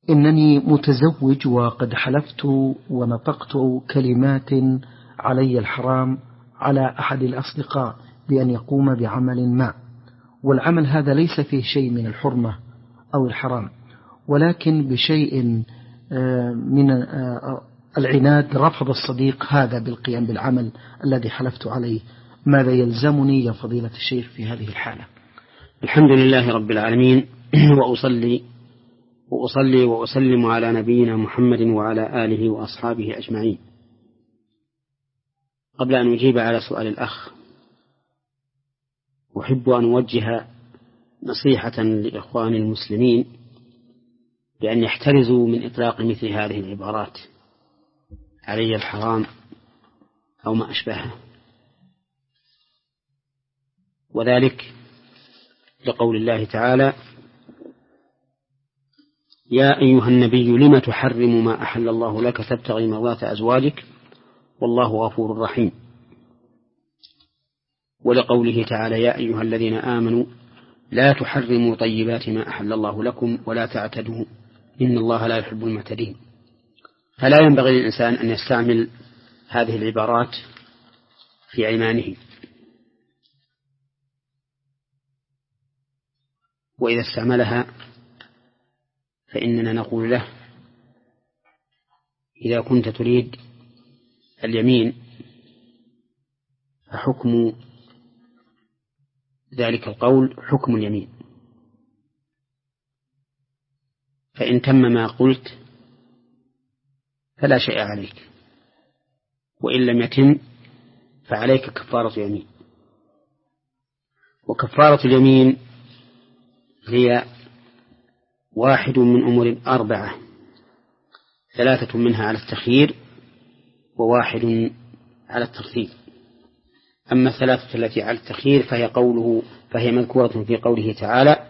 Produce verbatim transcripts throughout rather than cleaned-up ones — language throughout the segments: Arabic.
إنني متزوج وقد حلفت ونطقت كلمات علي الحرام على أحد الأصدقاء بأن يقوم بعمل ما، والعمل هذا ليس فيه شيء من الحرمة أو الحرام، ولكن بشيء من العناد رفض الصديق هذا بالقيام بالعمل الذي حلفت عليه. ماذا يلزمني يا فضيلة الشيخ في هذه الحالة؟ الحمد لله رب العالمين، وأصلي وأصلي وأسلم على نبينا محمد وعلى آله وأصحابه أجمعين. قبل أن أجيب على سؤال الأخ، أحب أن أوجه نصيحة لإخوان المسلمين بأن يحترزوا من إطلاق مثل هذه العبارات علي الحرام أو ما أشبهه، وذلك لقول الله تعالى: يا أيها النبي لم تحرم ما أحل الله لك تبتغي مرضات أزواجك والله غفور رحيم. ولقوله تعالى: يا أيها الذين آمنوا لا تحرموا طيبات ما أحل الله لكم ولا تعتدوا إن الله لا يحب المعتدين. فلا ينبغي للإنسان أن يستعمل هذه العبارات في أيمانه، وإذا استعملها فإننا نقول له: إذا كنت تريد اليمين فحكم ذلك القول حكم اليمين، فإن تم ما قلت فلا شيء عليك، وإن لم يتم فعليك كفارة يمين. وكفارة اليمين هي واحد من أمور أربعة، ثلاثة منها على التخيير وواحد على الترتيب. أما الثلاثة التي على التخيير فهي قوله فهي مذكورة في قوله تعالى: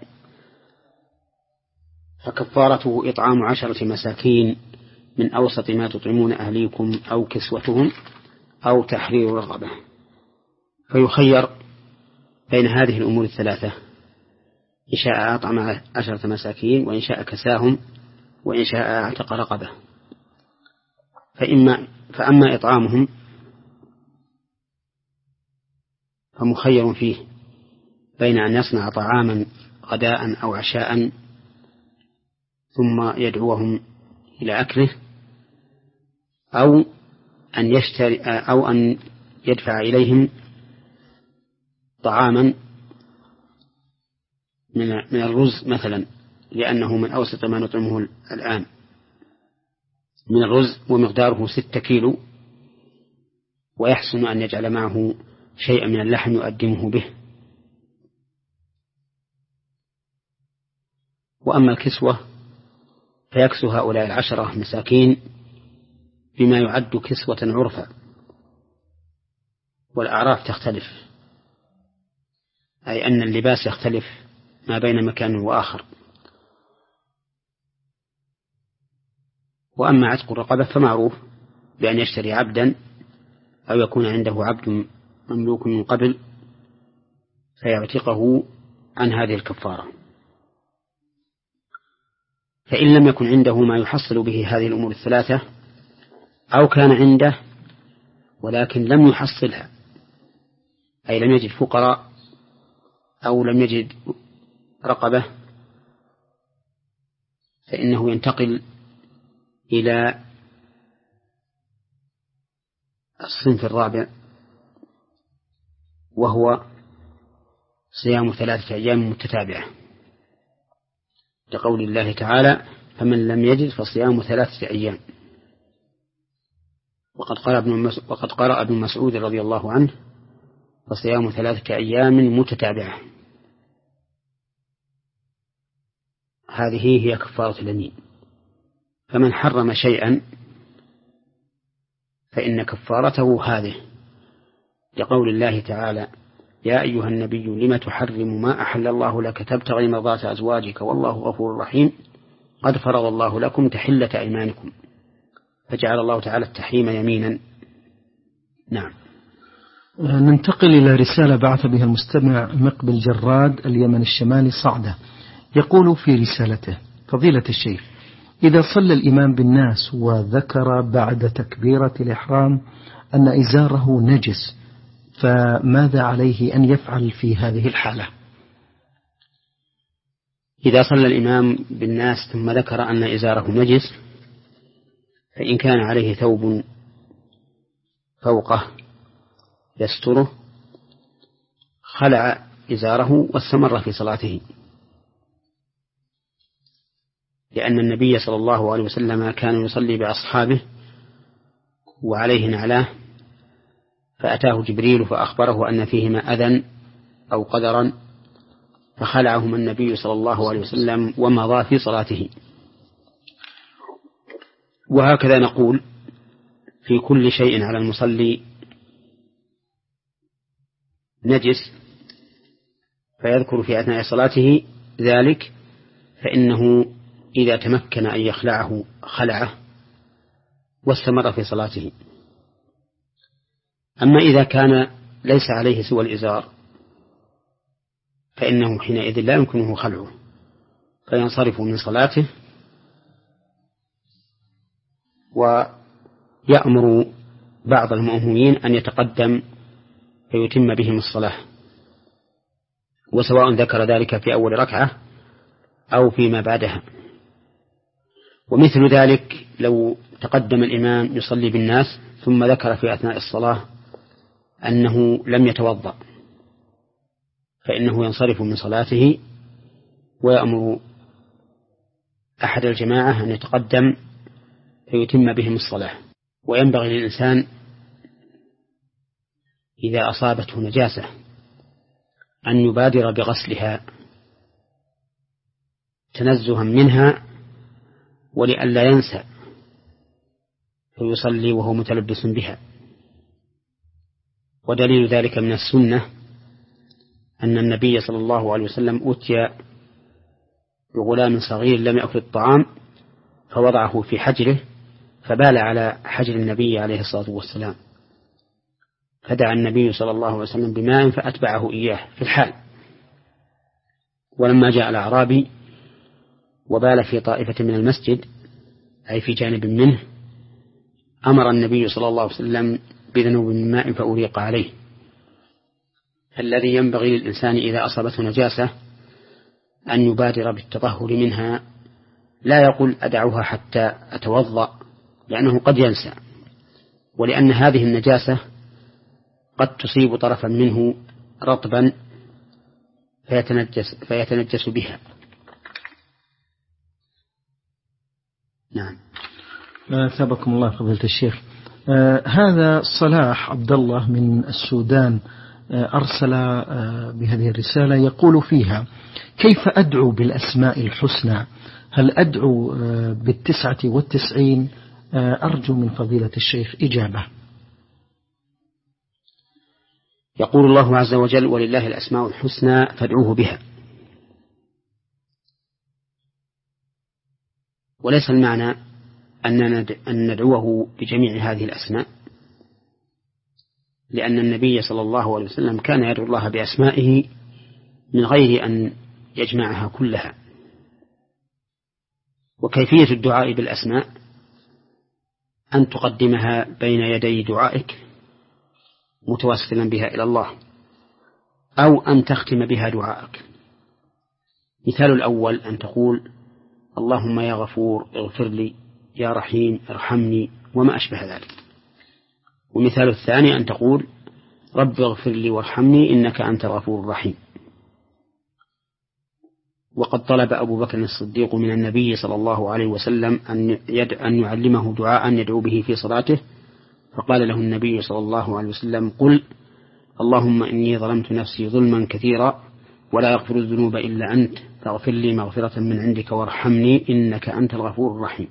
فكفارته إطعام عشرة مساكين من أوسط ما تطعمون أهليكم أو كسوتهم أو تحرير رقبة. فيخير بين هذه الأمور الثلاثة، إن شاء أطعم عشرة مساكين، وإن شاء كساهم، وإن شاء اعتق رقبة. فإما فأما إطعامهم فمخير فيه بين أن يصنع طعاما غداء أو عشاء ثم يدعوهم إلى أكله، أو أن يشتري أو أن يدفع إليهم طعاما من من الرز مثلا، لأنه من أوسط ما نطعمه الآن من الرز، ومقداره ستة كيلو، ويحسن أن يجعل معه شيئا من اللحم يقدمه به. وأما الكسوة فيكسو هؤلاء العشرة مساكين بما يعد كسوة عرفا، والأعراف تختلف، أي أن اللباس يختلف ما بين مكان وآخر. وأما عتق الرقبة فمعروف بأن يشتري عبدا أو يكون عنده عبد مملوك من قبل فيعتقه عن هذه الكفارة. فإن لم يكن عنده ما يحصل به هذه الأمور الثلاثة، أو كان عنده ولكن لم يحصلها، أي لم يجد فقراء أو لم يجد رقبة، فإنه ينتقل إلى الصنف الرابع، وهو صيام ثلاثة أيام متتابعة، لقول الله تعالى: فمن لم يجد فصيام ثلاثة أيام. وقد قرأ ابن وقد قرأ ابن مسعود رضي الله عنه: فصيام ثلاثة أيام متتابعة. هذه هي كفارة اليمين. فمن حرم شيئا فإن كفارته هذه، لقول الله تعالى: يا أيها النبي لم تحرم ما أحل الله لك تبتغي مرضات أزواجك والله غفور رحيم قد فرض الله لكم تحلة أيمانكم، فجعل الله تعالى التحريم يمينا. نعم. ننتقل إلى رسالة بعث بها المستمع مقبل جراد اليمن الشمالي صعدة، يقول في رسالته: فضيلة الشيخ، إذا صلى الإمام بالناس وذكر بعد تكبيرة الإحرام أن إزاره نجس، فماذا عليه أن يفعل في هذه الحالة؟ إذا صلى الإمام بالناس ثم ذكر أن إزاره نجس، فإن كان عليه ثوب فوقه يستره خلع إزاره واستمر في صلاته، لأن النبي صلى الله عليه وسلم كان يصلي بأصحابه وعليه نعلاه، فأتاه جبريل فأخبره أن فيهما أذى أو قدرا، فخلعهما النبي صلى الله عليه وسلم ومضى في صلاته. وهكذا نقول في كل شيء على المصلي نجس فيذكر في أثناء صلاته ذلك، فإنه إذا تمكن أن يخلعه خلعه واستمر في صلاته. أما إذا كان ليس عليه سوى الإزار فإنه حينئذ لا يمكنه خلعه، فينصرف من صلاته ويأمر بعض المأمومين أن يتقدم فيتم بهم الصلاة، وسواء ذكر ذلك في أول ركعة أو فيما بعدها. ومثل ذلك لو تقدم الإمام يصلي بالناس ثم ذكر في أثناء الصلاة أنه لم يتوضأ، فإنه ينصرف من صلاته ويأمر أحد الجماعة أن يتقدم فيتم بهم الصلاة. وينبغي للإنسان إذا أصابته نجاسة أن يبادر بغسلها تنزها منها ولئلا ينسى فيصلي وهو متلبس بها. ودليل ذلك من السنة أن النبي صلى الله عليه وسلم أتي بغلام صغير لم يأكل الطعام فوضعه في حجره فبال على حجر النبي عليه الصلاة والسلام، فدعا النبي صلى الله عليه وسلم بماء فأتبعه إياه في الحال. ولما جاء الأعرابي وبال في طائفة من المسجد أي في جانب منه، أمر النبي صلى الله عليه وسلم بذنوب من ماء فأريق عليه. الذي ينبغي للإنسان إذا أصابته نجاسة أن يبادر بالتطهر منها، لا يقول أدعوها حتى أتوضأ، لأنه قد ينسى، ولأن هذه النجاسة قد تصيب طرفا منه رطبا فيتنجس, فيتنجس بها. نعم. ثابكم الله فضيلة الشيخ. آه هذا صلاح عبد الله من السودان آه أرسل آه بهذه الرسالة يقول فيها: كيف أدعو بالأسماء الحسنى؟ هل أدعو آه بالتسعة والتسعين؟ آه أرجو من فضيلة الشيخ إجابة. يقول الله عز وجل: ولله الأسماء الحسنى فادعوه بها. وليس المعنى أن ندعوه بجميع هذه الأسماء، لأن النبي صلى الله عليه وسلم كان يدعو الله بأسمائه من غير أن يجمعها كلها. وكيفية الدعاء بالأسماء أن تقدمها بين يدي دعائك متوسلا بها إلى الله، أو أن تختم بها دعائك. مثال الأول أن تقول: اللهم يا غفور اغفر لي، يا رحيم ارحمني، وما أشبه ذلك. ومثال الثاني أن تقول: رب اغفر لي وارحمني إنك أنت الغفور الرحيم. وقد طلب أبو بكر الصديق من النبي صلى الله عليه وسلم أن, يد... أن يعلمه دعاء يدعو به في صلاته، فقال له النبي صلى الله عليه وسلم: قل اللهم إني ظلمت نفسي ظلما كثيرا ولا يغفر الذنوب إلا أنت فاغفر لي مغفرة من عندك وارحمني إنك أنت الغفور الرحيم.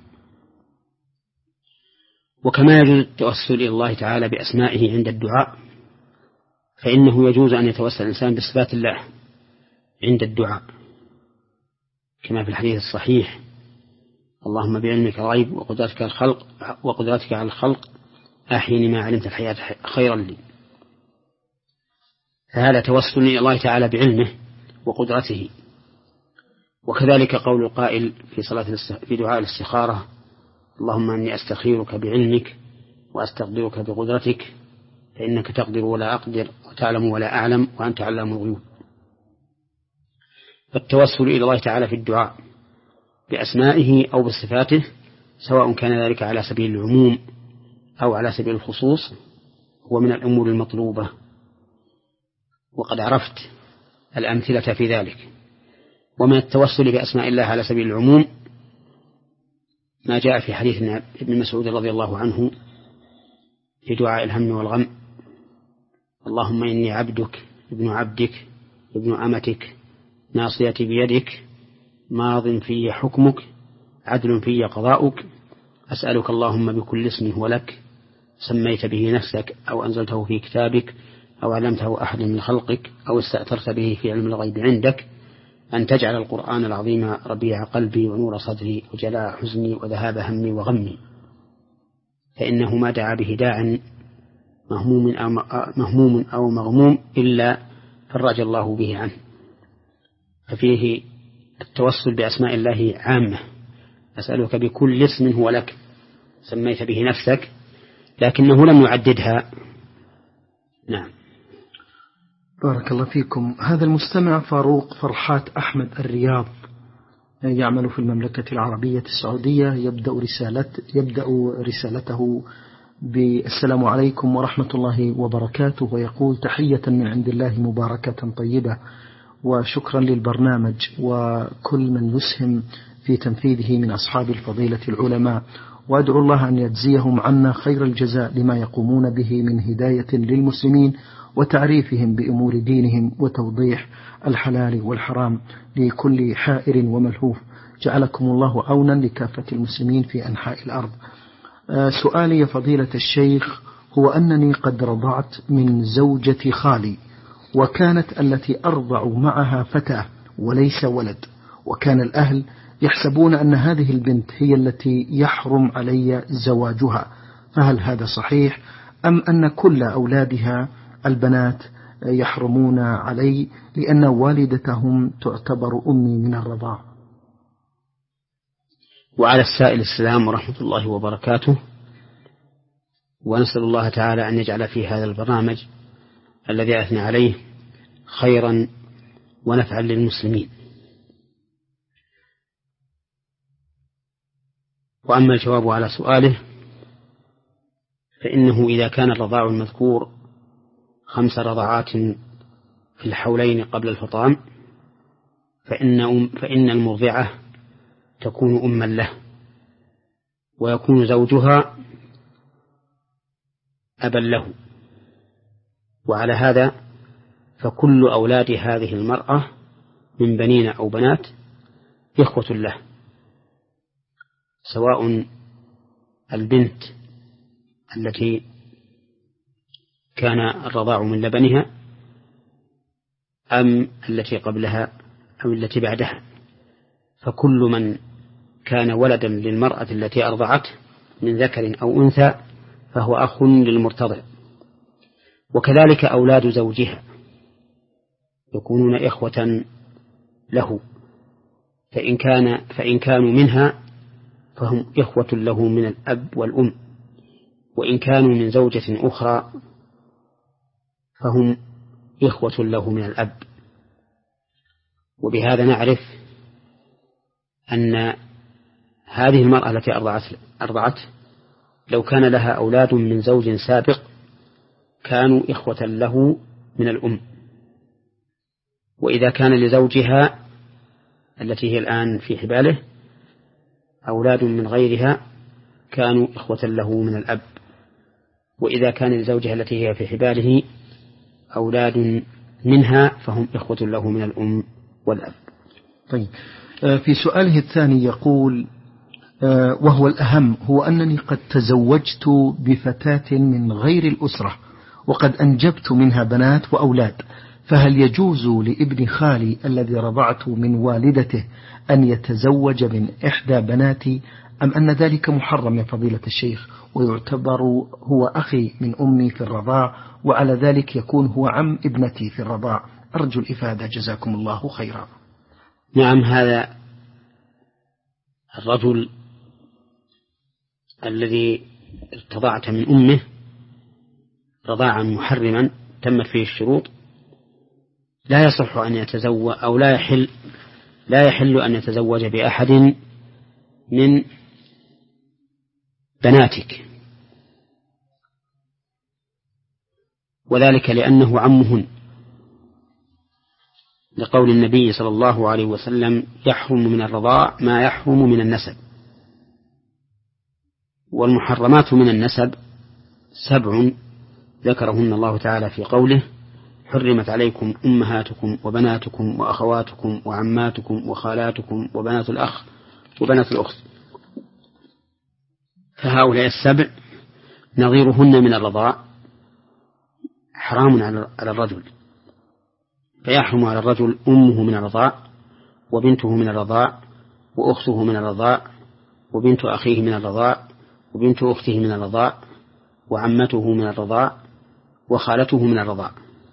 وكما يجوز التوسل إلى الله تعالى بأسمائه عند الدعاء، فإنه يجوز أن يتوسل الإنسان بصفات الله عند الدعاء، كما في الحديث الصحيح: اللهم بعلمك الغيب وقدرتك الخلق وقدرتك على الخلق أحيني ما علمت الحياة خيرا لي. فهذا توسل إلى الله تعالى بعلمه وقدرته. وكذلك قول القائل في صلاة في دعاء الاستخارة: اللهم إني أستخيرك بعلمك وأستقدرك بقدرتك فإنك تقدر ولا أقدر وتعلم ولا أعلم وأنت علام الغيوب. فالتوسل إلى الله تعالى في الدعاء بأسمائه أو بصفاته، سواء كان ذلك على سبيل العموم أو على سبيل الخصوص، هو من الأمور المطلوبة، وقد عرفت الأمثلة في ذلك. ومن التوسل بأسماء الله على سبيل العموم ما جاء في حديث ابن مسعود رضي الله عنه في دعاء الهم والغم: اللهم إني عبدك ابن عبدك ابن أمتك ناصيتي بيدك ماض في حكمك عدل في قضاؤك أسألك اللهم بكل اسم هو لك سميت به نفسك أو أنزلته في كتابك أو علمته أحد من خلقك أو استأثرت به في علم الغيب عندك أن تجعل القرآن العظيم ربيع قلبي ونور صدري وجلاء حزني وذهاب همي وغمي، فإنه ما دعا به داع مهموم أو مهموم أو مغموم إلا فرج الله به عنه. ففيه التوسل بأسماء الله عامة: أسألك بكل اسم هو لك سميت به نفسك، لكنه لم يعددها. نعم. بارك الله فيكم. هذا المستمع فاروق فرحات أحمد الرياض يعمل في المملكة العربية السعودية، يبدأ رسالت يبدأ رسالته بالسلام عليكم ورحمة الله وبركاته، ويقول: تحية من عند الله مباركة طيبة، وشكرا للبرنامج وكل من يسهم في تنفيذه من أصحاب الفضيلة العلماء، وأدعو الله أن يجزيهم عنا خير الجزاء لما يقومون به من هداية للمسلمين وتعريفهم بأمور دينهم وتوضيح الحلال والحرام لكل حائر وملهوف. جعلكم الله عونا لكافة المسلمين في أنحاء الأرض. سؤالي يا فضيلة الشيخ هو أنني قد رضعت من زوجة خالي، وكانت التي أرضع معها فتاة وليس ولد، وكان الأهل يحسبون أن هذه البنت هي التي يحرم علي زواجها، فهل هذا صحيح أم أن كل أولادها البنات يحرمون علي لأن والدتهم تعتبر أمي من الرضاع؟ وعلى السائل السلام ورحمة الله وبركاته، ونسأل الله تعالى أن يجعل في هذا البرنامج الذي أثنى عليه خيرا ونفعا للمسلمين. وأما الجواب على سؤاله فإنه إذا كان الرضاع المذكور خمس رضعات في الحولين قبل الفطام فإن, أم فإن المرضعة تكون أما له، ويكون زوجها أبا له، وعلى هذا فكل أولاد هذه المرأة من بنين أو بنات إخوة له، سواء البنت التي كان الرضاع من لبنها أم التي قبلها أو التي بعدها، فكل من كان ولدا للمرأة التي أرضعته من ذكر أو أنثى فهو أخ للمرتضع. وكذلك أولاد زوجها يكونون إخوة له، فإن كان فإن كانوا منها فهم إخوة له من الأب والأم، وإن كانوا من زوجة أخرى فهم إخوة له من الأب. وبهذا نعرف أن هذه المرأة التي أرضعت, أرضعت لو كان لها أولاد من زوج سابق كانوا إخوة له من الأم، وإذا كان لزوجها التي هي الآن في حباله أولاد من غيرها كانوا إخوة له من الأب، وإذا كان لزوجها التي هي في حباله أولاد منها فهم إخوة له من الأم والأب. طيب، في سؤاله الثاني يقول: وهو الأهم هو أنني قد تزوجت بفتاة من غير الأسرة وقد أنجبت منها بنات وأولاد، فهل يجوز لابن خالي الذي رضعت من والدته أن يتزوج من إحدى بناتي أم أن ذلك محرم يا فضيلة الشيخ، ويعتبر هو أخي من أمي في الرضاع وعلى ذلك يكون هو عم ابنتي في الرضاع؟ أرجو الإفادة جزاكم الله خيرا. نعم، هذا الرجل الذي ارتضعت من أمه رضاعا محرما تمت فيه الشروط لا يصح أن يتزوج أو لا يحل لا يحل أن يتزوج بأحد من بناتك، وذلك لأنه عمهن، لقول النبي صلى الله عليه وسلم: يحرم من الرضاع ما يحرم من النسب. والمحرمات من النسب سبع ذكرهن الله تعالى في قوله: حرمت عليكم أمهاتكم وبناتكم وأخواتكم وعماتكم وخالاتكم وبنات الأخ وبنات الأخت. فهؤلاء السبع نظيرهن من الرضاع حرام على الرجل، فيحرم على الرجل أمه من الرضاع وبنته من الرضاع وأخته من الرضاع وبنت أخيه من الرضاع وبنت أخته من الرضاع وعمته من الرضاع وخالته من الرضاع،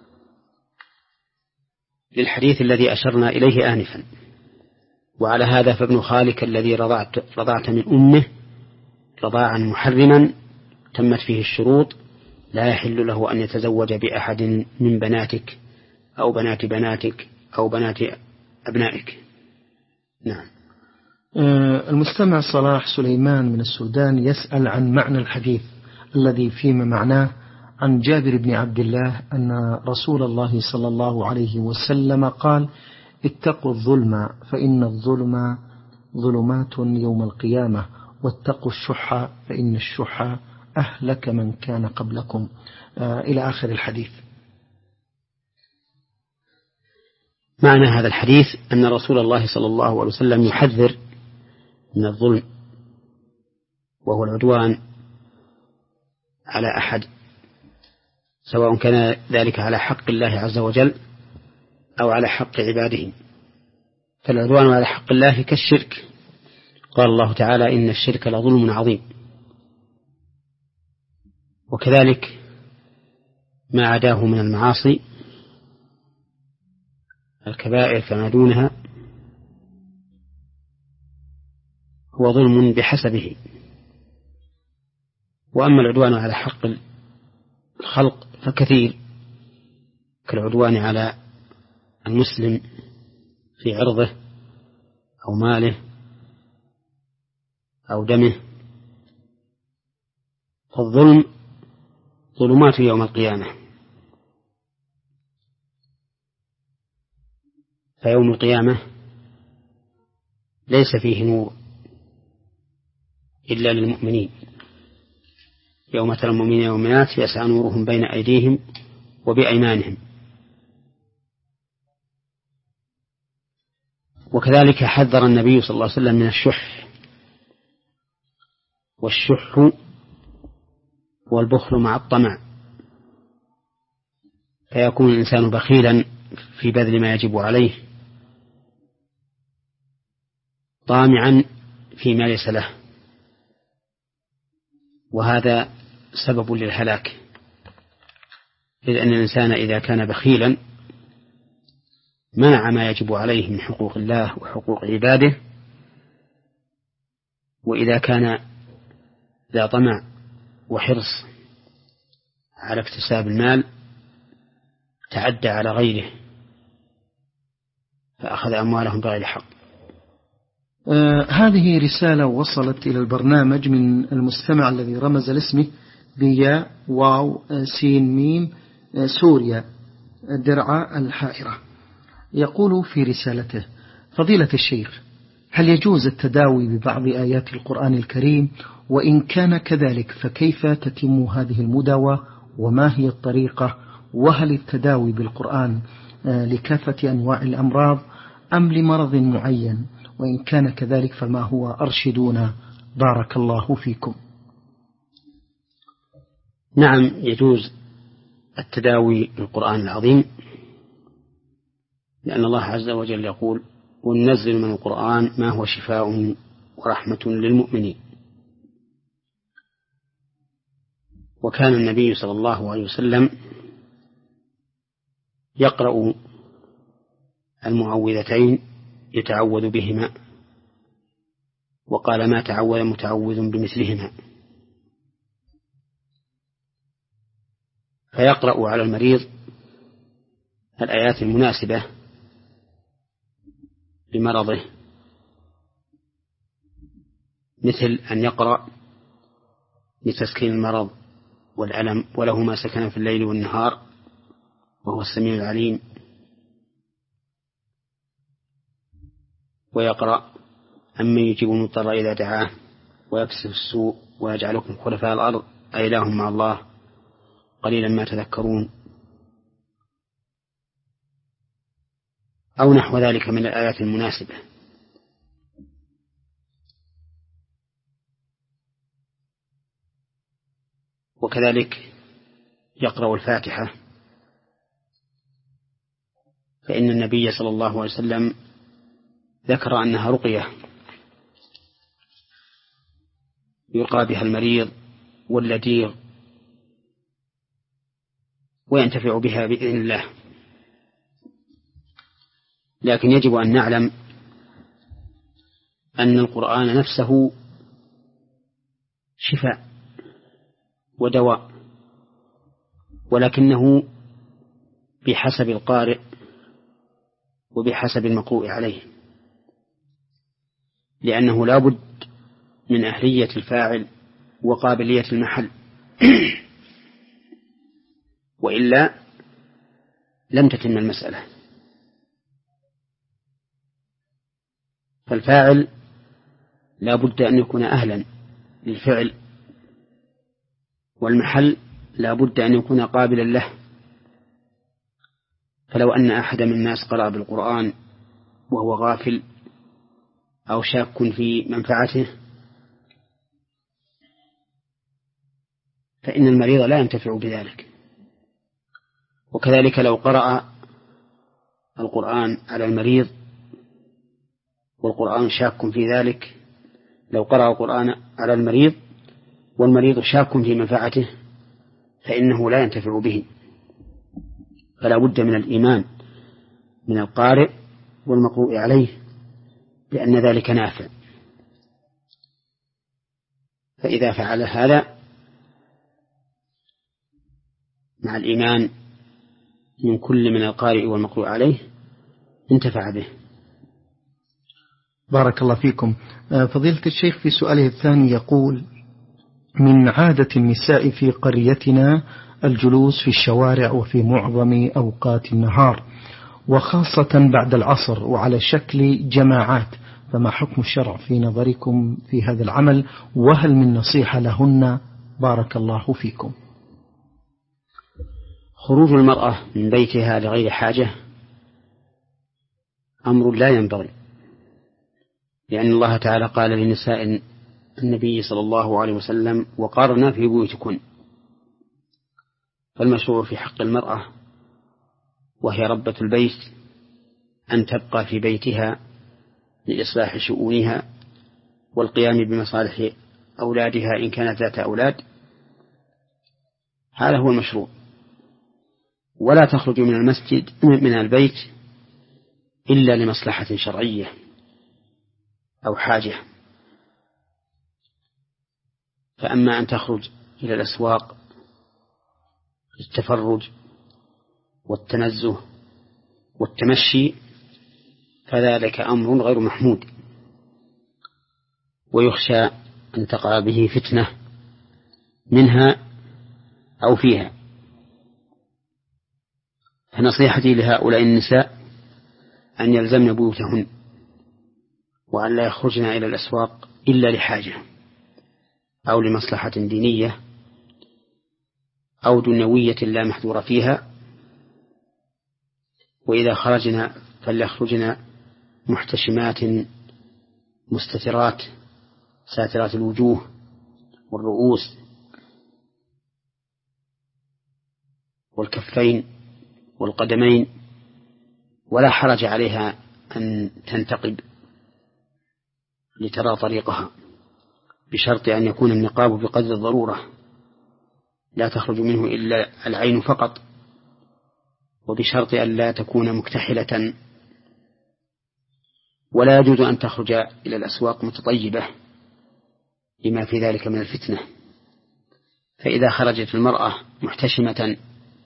للحديث الذي أشرنا إليه آنفا. وعلى هذا فابن خالك الذي رضعت, رضعت من أمه رضاعا محرما تمت فيه الشروط لا يحل له أن يتزوج بأحد من بناتك أو بنات بناتك أو بنات أبنائك. نعم. المستمع صلاح سليمان من السودان يسأل عن معنى الحديث الذي فيما معناه عن جابر بن عبد الله أن رسول الله صلى الله عليه وسلم قال: اتقوا الظلم فإن الظلم ظلمات يوم القيامة، واتقوا الشح فإن الشح أهلك من كان قبلكم، آه إلى آخر الحديث. معنى هذا الحديث أن رسول الله صلى الله عليه وسلم يحذر من الظلم، وهو العدوان على أحد، سواء كان ذلك على حق الله عز وجل أو على حق عباده. فالعدوان على حق الله كالشرك، قال الله تعالى: إن الشرك لظلم عظيم. وكذلك ما عداه من المعاصي الكبائر فما دونها هو ظلم بحسبه. وأما العدوان على حق الخلق فكثير، كالعدوان على المسلم في عرضه أو ماله أو دمه. فالظلم ظلمات يوم القيامة، فيوم القيامة ليس فيه نور إلا للمؤمنين: يوم ترى المؤمنين والمؤمنات يسعى نورهم بين أيديهم وبأيمانهم. وكذلك حذر النبي صلى الله عليه وسلم من الشح، والشح والبخل مع الطمع، فيكون الإنسان بخيلا في بذل ما يجب عليه طامعا فيما ليس له، وهذا سبب للهلاك. لأن الإنسان إذا كان بخيلا منع ما يجب عليه من حقوق الله وحقوق عباده، وإذا كان ذا طمع وحرص على اكتساب المال تعدى على غيره فأخذ أموالهم بغير حق. آه هذه رسالة وصلت إلى البرنامج من المستمع الذي رمز لاسمه بيا واو سين ميم سوريا درعا الحائرة. يقول في رسالته: فضيلة الشيخ، هل يجوز التداوي ببعض آيات القرآن الكريم؟ وإن كان كذلك فكيف تتم هذه المداوى؟ وما هي الطريقة؟ وهل التداوي بالقرآن لكافة أنواع الأمراض أم لمرض معين؟ وإن كان كذلك فما هو؟ أرشدونا بارك الله فيكم. نعم، يجوز التداوي بالقرآن العظيم، لأن الله عز وجل يقول: وننزل من القرآن ما هو شفاء ورحمة للمؤمنين. وكان النبي صلى الله عليه وسلم يقرأ المعوذتين يتعوذ بهما وقال ما تعوذ متعوذ بمثلهما. فيقرأ على المريض الآيات المناسبة لمرضه، مثل أن يقرأ لتسكين المرض والألم، وله ما سكن في الليل والنهار وهو السميع العليم، ويقرأ أمن يجيب المضطر إذا دعاه ويكشف السوء ويجعلكم خلفاء الأرض أإله مع الله قليلا ما تذكرون، أو نحو ذلك من الآيات المناسبة. وكذلك يقرأ الفاتحة، فإن النبي صلى الله عليه وسلم ذكر أنها رقية يقرأ بها المريض واللديغ وينتفع بها بإذن الله. لكن يجب أن نعلم أن القرآن نفسه شفاء ودواء، ولكنه بحسب القارئ وبحسب المقروء عليه، لأنه لا بد من أهلية الفاعل وقابلية المحل وإلا لم تتم المسألة. فالفاعل لا بد أن يكون أهلا للفعل، والمحل لا بد أن يكون قابلا له. فلو أن أحد من الناس قرأ بالقرآن وهو غافل أو شاك في منفعته فإن المريض لا ينتفع بذلك. وكذلك لو قرأ القرآن على المريض والقرآن شاك في ذلك، لو قرأ القرآن على المريض والمريض شاك في منفعته فإنه لا ينتفع به. فلا بد من الإيمان من القارئ والمقروء عليه بأن ذلك نافع. فإذا فعل هذا مع الإيمان من كل من القارئ والمقروء عليه انتفع به. بارك الله فيكم. فضيلة الشيخ في سؤاله الثاني يقول: من عادة النساء في قريتنا الجلوس في الشوارع وفي معظم أوقات النهار، وخاصة بعد العصر، وعلى شكل جماعات، فما حكم الشرع في نظركم في هذا العمل، وهل من نصيحة لهن؟ بارك الله فيكم. خروج المرأة من بيتها لغير حاجة أمر لا ينبغي، لأن الله تعالى قال لنساء النبي صلى الله عليه وسلم: وقرنا في بيوتكن. فالمشروع في حق المرأة وهي ربة البيت أن تبقى في بيتها لإصلاح شؤونها والقيام بمصالح أولادها إن كانت ذات أولاد، هذا هو المشروع. ولا تخرج من المسجد من البيت إلا لمصلحة شرعية أو حاجة. فأما أن تخرج إلى الأسواق للتفرج والتنزه والتمشي فذلك أمر غير محمود، ويخشى أن تقع به فتنة منها أو فيها. فنصيحتي لهؤلاء النساء أن يلزمن بيوتهن، وأن لا يخرجن إلى الأسواق إلا لحاجة أو لمصلحة دينية أو دنيوية لا محذور فيها. وإذا خرجنا فليخرجن محتشمات مستترات ساترات الوجوه والرؤوس والكفين والقدمين، ولا حرج عليها أن تنتقب لترى طريقها، بشرط أن يكون النقاب بقدر الضرورة لا تخرج منه إلا العين فقط، وبشرط أن لا تكون مكتحلة ولا يجوز أن تخرج إلى الأسواق متطيبة لما في ذلك من الفتنة. فإذا خرجت المرأة محتشمة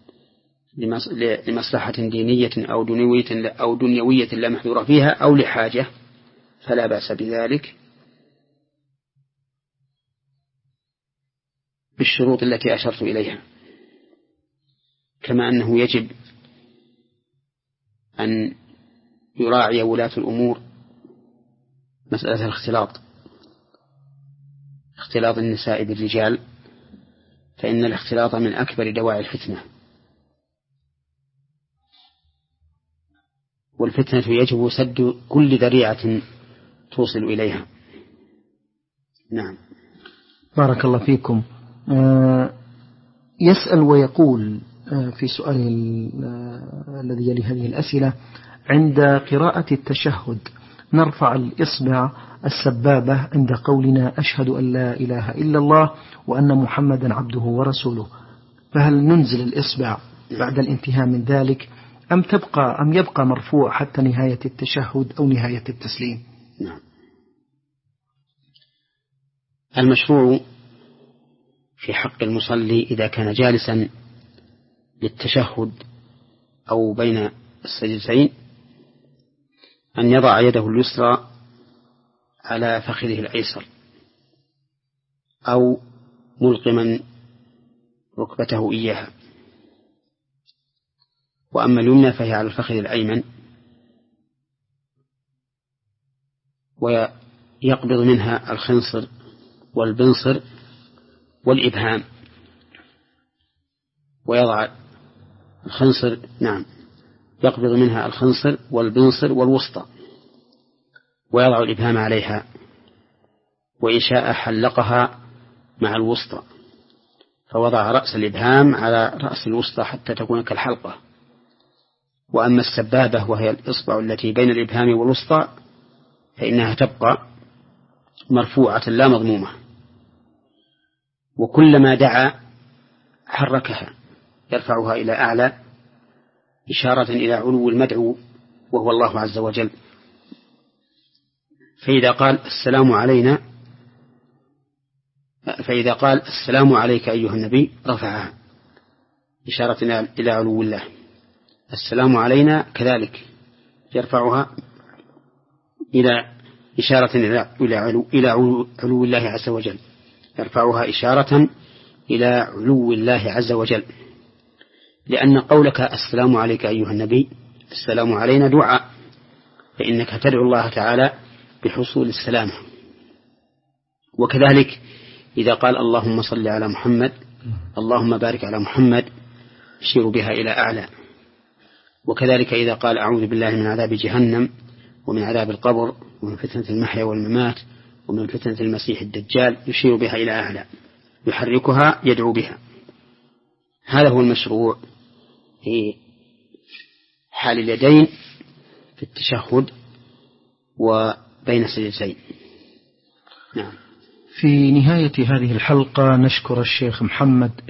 لمصلحة دينية أو دنيوية أو دنيوية لا محذور فيها أو لحاجة فلا بأس بذلك بالشروط التي أشرت إليها، كما أنه يجب أن يراعي ولاة الأمور مسألة الاختلاط، اختلاط النساء بالرجال، فإن الاختلاط من أكبر دواعي الفتنة، والفتنة يجب سد كل ذريعة توصل إليها. نعم. بارك الله فيكم. آه يسأل ويقول آه في سؤاله آه الذي يلي هذه الأسئلة: عند قراءة التشهد نرفع الإصبع السبابة عند قولنا أشهد أن لا إله إلا الله وأن محمدا عبده ورسوله، فهل ننزل الإصبع بعد الانتهاء من ذلك أم تبقى أم يبقى مرفوع حتى نهاية التشهد أو نهاية التسليم؟ نعم. المشروع في حق المصلي إذا كان جالسا للتشهد أو بين السجدتين أن يضع يده اليسرى على فخذه الأيسر أو ملقما ركبته إياها، وأما اليمنى فهي على الفخذ الأيمن، ويقبض منها الخنصر والبنصر والإبهام، ويضع الخنصر نعم يقبض منها الخنصر والبنصر والوسطى، ويضع الإبهام عليها، وإن شاء حلقها مع الوسطى، فوضع رأس الإبهام على رأس الوسطى حتى تكون كالحلقة. وأما السبابة وهي الإصبع التي بين الإبهام والوسطى فإنها تبقى مرفوعة لا مضمومة، وكلما دعا حركها يرفعها إلى أعلى إشارة إلى علو المدعو وهو الله عز وجل. فإذا قال السلام علينا فإذا قال السلام عليك أيها النبي رفعها إشارة إلى علو الله. السلام علينا كذلك يرفعها إلى إشارة إلى علو, إلى علو الله عز وجل، يرفعها إشارة إلى علو الله عز وجل، لأن قولك السلام عليك أيها النبي السلام علينا دعاء، فإنك تدعو الله تعالى بحصول السلامة. وكذلك إذا قال اللهم صل على محمد اللهم بارك على محمد يشير بها إلى أعلى. وكذلك إذا قال أعوذ بالله من عذاب جهنم ومن عذاب القبر ومن فتنة المحيا والممات ومن فتنة المسيح الدجال يشير بها إلى أعلى، يحركها يدعو بها. هذا هو المشروع في حال اليدين في التشهد وبين السجدتين. نعم. في نهاية هذه الحلقة نشكر الشيخ محمد